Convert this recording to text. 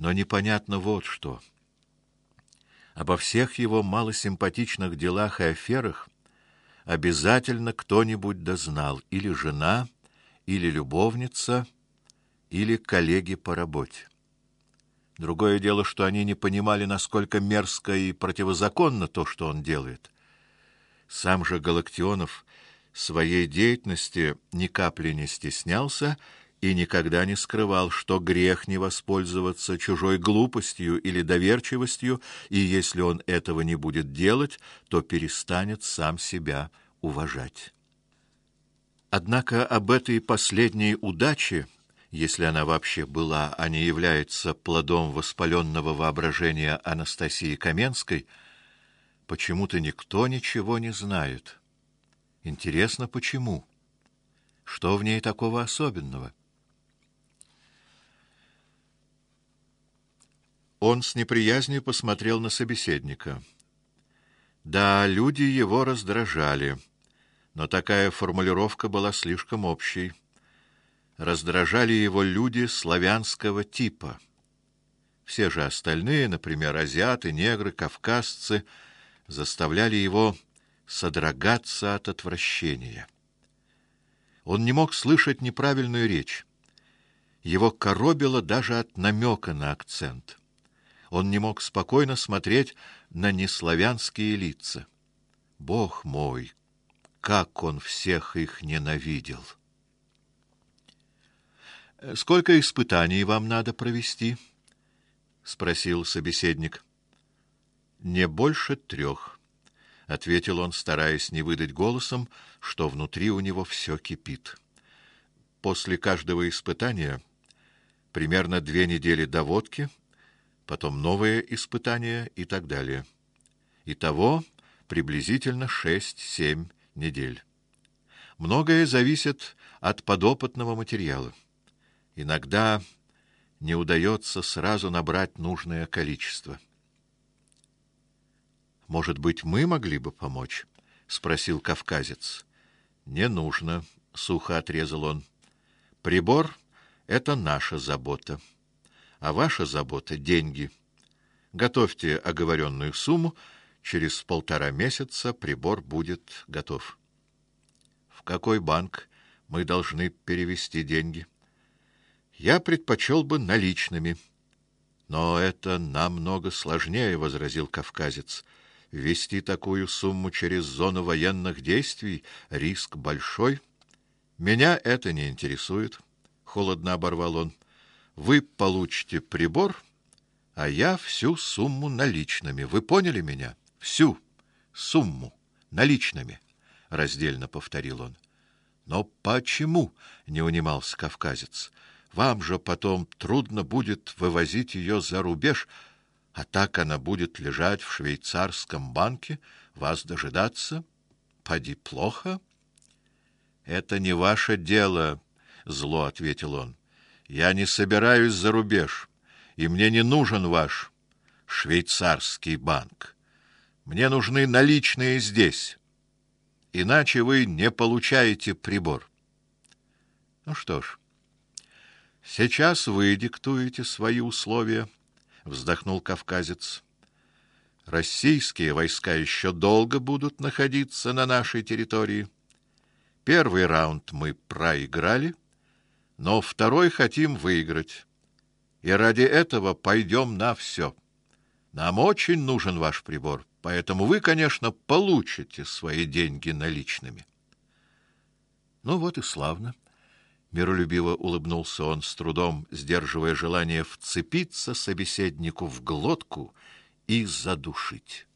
Но непонятно вот что. Обо всех его малосимпатичных делах и аферах обязательно кто-нибудь дознал: или жена, или любовница, или коллеги по работе. Другое дело, что они не понимали, насколько мерзко и противозаконно то, что он делает. Сам же Галактионов своей деятельности ни капли не стеснялся и никогда не скрывал, что грех не воспользоваться чужой глупостью или доверчивостью, и если он этого не будет делать, то перестанет сам себя уважать. Однако об этой последней удаче, если она вообще была, а не является плодом воспаленного воображения Анастасии Каменской, почему-то никто ничего не знает. Интересно, почему? Что в ней такого особенного? Он с неприязнью посмотрел на собеседника. Да, люди его раздражали, но такая формулировка была слишком общей. Раздражали его люди славянского типа. Все же остальные, например, азиаты, негры, кавказцы, заставляли его содрогаться от отвращения. Он не мог слышать неправильную речь. Его коробило даже от намека на акцент. Он не мог спокойно смотреть на неславянские лица. Бог мой, как он всех их ненавидел! «Сколько испытаний вам надо провести?» — спросил собеседник. «Не больше 3», — ответил он, стараясь не выдать голосом, что внутри у него все кипит. «После каждого испытания примерно 2 недели доводки, потом новые испытания и так далее. Итого приблизительно 6-7 недель. Многое зависит от подопытного материала. Иногда не удается сразу набрать нужное количество». «Может быть, мы могли бы помочь?» — спросил кавказец. «Не нужно», — сухо отрезал он. «Прибор — это наша забота, а ваша забота — деньги. Готовьте оговоренную сумму, через 1,5 месяца прибор будет готов». «В какой банк мы должны перевести деньги?» «Я предпочел бы наличными». «Но это намного сложнее», — возразил кавказец. «Ввести такую сумму через зону военных действий — риск большой». «Меня это не интересует», — холодно оборвал он. «Вы получите прибор, а я всю сумму наличными. Вы поняли меня? Всю сумму наличными», — раздельно повторил он. «Но почему?» — не унимался кавказец. «Вам же потом трудно будет вывозить ее за рубеж, а так она будет лежать в швейцарском банке, вас дожидаться. Поди плохо». «Это не ваше дело», — зло ответил он. «Я не собираюсь за рубеж, и мне не нужен ваш швейцарский банк. Мне нужны наличные здесь, иначе вы не получаете прибор». «Ну что ж, сейчас вы диктуете свои условия», — вздохнул кавказец. «Российские войска еще долго будут находиться на нашей территории. Первый раунд мы проиграли, но второй хотим выиграть. И ради этого пойдем на все. Нам очень нужен ваш прибор, поэтому вы, конечно, получите свои деньги наличными». «Ну вот и славно», — миролюбиво улыбнулся он, с трудом сдерживая желание вцепиться собеседнику в глотку и задушить.